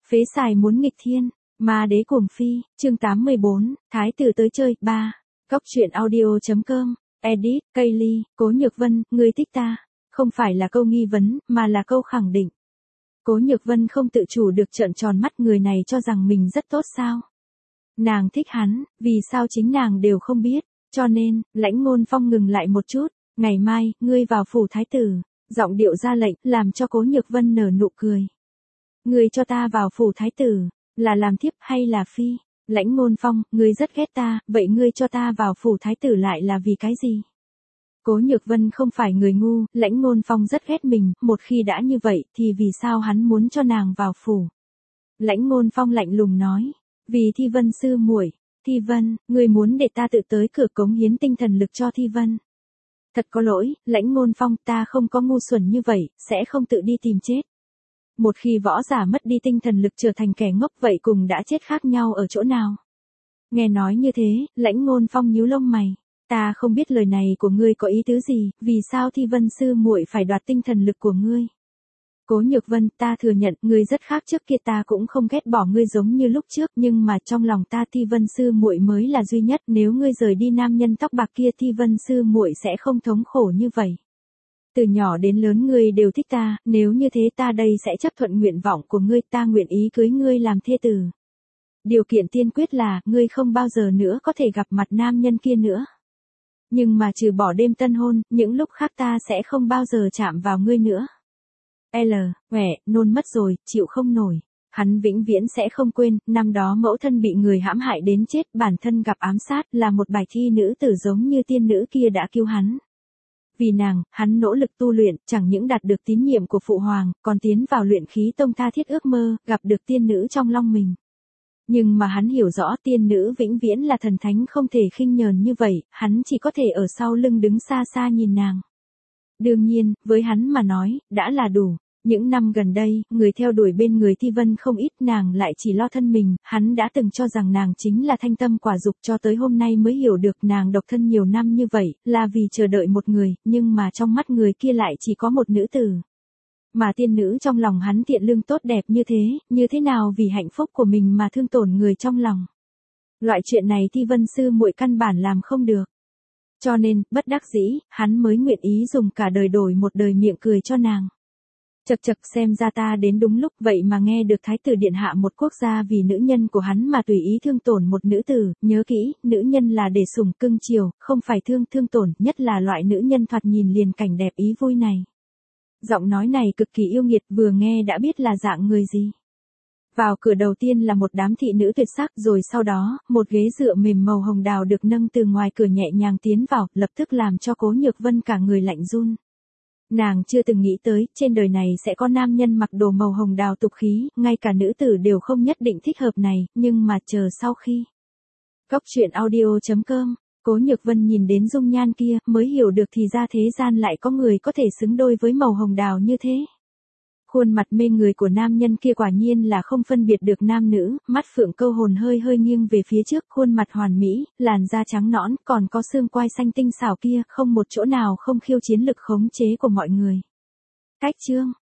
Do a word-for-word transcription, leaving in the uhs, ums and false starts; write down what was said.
Phế xài muốn nghịch thiên, ma đế cuồng phi, chương tám mươi bốn, Thái tử tới chơi, ba. Góc truyện audio.com, edit, Kaylee, Cố Nhược Vân, ngươi thích ta. Không phải là câu nghi vấn, mà là câu khẳng định. Cố Nhược Vân không tự chủ được trợn tròn mắt, người này cho rằng mình rất tốt sao. Nàng thích hắn, vì sao chính nàng đều không biết, cho nên, Lãnh Ngôn Phong ngừng lại một chút, ngày mai, ngươi vào phủ thái tử, giọng điệu ra lệnh, làm cho Cố Nhược Vân nở nụ cười. Ngươi cho ta vào phủ thái tử, là làm thiếp hay là phi? Lãnh Ngôn Phong, ngươi rất ghét ta, vậy ngươi cho ta vào phủ thái tử lại là vì cái gì? Cố Nhược Vân không phải người ngu, Lãnh Ngôn Phong rất ghét mình, một khi đã như vậy thì vì sao hắn muốn cho nàng vào phủ? Lãnh Ngôn Phong lạnh lùng nói, vì Thi Vân sư muội. Thi Vân, ngươi muốn để ta tự tới cửa cống hiến tinh thần lực cho Thi Vân. Thật có lỗi, Lãnh Ngôn Phong, ta không có ngu xuẩn như vậy, sẽ không tự đi tìm chết. Một khi võ giả mất đi tinh thần lực trở thành kẻ ngốc vậy cùng đã chết khác nhau ở chỗ nào? Nghe nói như thế, Lãnh Ngôn Phong nhíu lông mày. Ta không biết lời này của ngươi có ý tứ gì, vì sao Thi Vân sư muội phải đoạt tinh thần lực của ngươi? Cố Nhược Vân, ta thừa nhận, ngươi rất khác trước kia, ta cũng không ghét bỏ ngươi giống như lúc trước, nhưng mà trong lòng ta Thi Vân sư muội mới là duy nhất, nếu ngươi rời đi nam nhân tóc bạc kia Thi Vân sư muội sẽ không thống khổ như vậy. Từ nhỏ đến lớn ngươi đều thích ta, nếu như thế ta đây sẽ chấp thuận nguyện vọng của ngươi, ta nguyện ý cưới ngươi làm thê tử. Điều kiện tiên quyết là, ngươi không bao giờ nữa có thể gặp mặt nam nhân kia nữa. Nhưng mà trừ bỏ đêm tân hôn, những lúc khác ta sẽ không bao giờ chạm vào ngươi nữa. L, quẻ, nôn mất rồi, chịu không nổi. Hắn vĩnh viễn sẽ không quên, năm đó mẫu thân bị người hãm hại đến chết, bản thân gặp ám sát, là một bài thi nữ tử giống như tiên nữ kia đã cứu hắn. Vì nàng, hắn nỗ lực tu luyện, chẳng những đạt được tín nhiệm của phụ hoàng, còn tiến vào luyện khí tông tha thiết ước mơ, gặp được tiên nữ trong lòng mình. Nhưng mà hắn hiểu rõ tiên nữ vĩnh viễn là thần thánh không thể khinh nhờn như vậy, hắn chỉ có thể ở sau lưng đứng xa xa nhìn nàng. Đương nhiên, với hắn mà nói, đã là đủ. Những năm gần đây, người theo đuổi bên người Thi Vân không ít, nàng lại chỉ lo thân mình, hắn đã từng cho rằng nàng chính là thanh tâm quả dục, cho tới hôm nay mới hiểu được nàng độc thân nhiều năm như vậy, là vì chờ đợi một người, nhưng mà trong mắt người kia lại chỉ có một nữ tử. Mà tiên nữ trong lòng hắn thiện lương tốt đẹp như thế, như thế nào vì hạnh phúc của mình mà thương tổn người trong lòng. Loại chuyện này Thi Vân sư muội căn bản làm không được. Cho nên, bất đắc dĩ, hắn mới nguyện ý dùng cả đời đổi một đời miệng cười cho nàng. Chật chật, xem ra ta đến đúng lúc, vậy mà nghe được thái tử điện hạ một quốc gia vì nữ nhân của hắn mà tùy ý thương tổn một nữ tử, nhớ kỹ, nữ nhân là để sủng cưng chiều, không phải thương thương tổn, nhất là loại nữ nhân thoạt nhìn liền cảnh đẹp ý vui này. Giọng nói này cực kỳ yêu nghiệt, vừa nghe đã biết là dạng người gì. Vào cửa đầu tiên là một đám thị nữ tuyệt sắc, rồi sau đó, một ghế dựa mềm màu hồng đào được nâng từ ngoài cửa nhẹ nhàng tiến vào, lập tức làm cho Cố Nhược Vân cả người lạnh run. Nàng chưa từng nghĩ tới, trên đời này sẽ có nam nhân mặc đồ màu hồng đào tục khí, ngay cả nữ tử đều không nhất định thích hợp này, nhưng mà chờ sau khi. Góc truyện audio.com, Cố Nhược Vân nhìn đến dung nhan kia, mới hiểu được thì ra thế gian lại có người có thể xứng đôi với màu hồng đào như thế. Khuôn mặt mê người của nam nhân kia quả nhiên là không phân biệt được nam nữ, mắt phượng câu hồn hơi hơi nghiêng về phía trước, khuôn mặt hoàn mỹ, làn da trắng nõn, còn có xương quai xanh tinh xảo kia, không một chỗ nào không khiêu chiến lực khống chế của mọi người. Cách chương,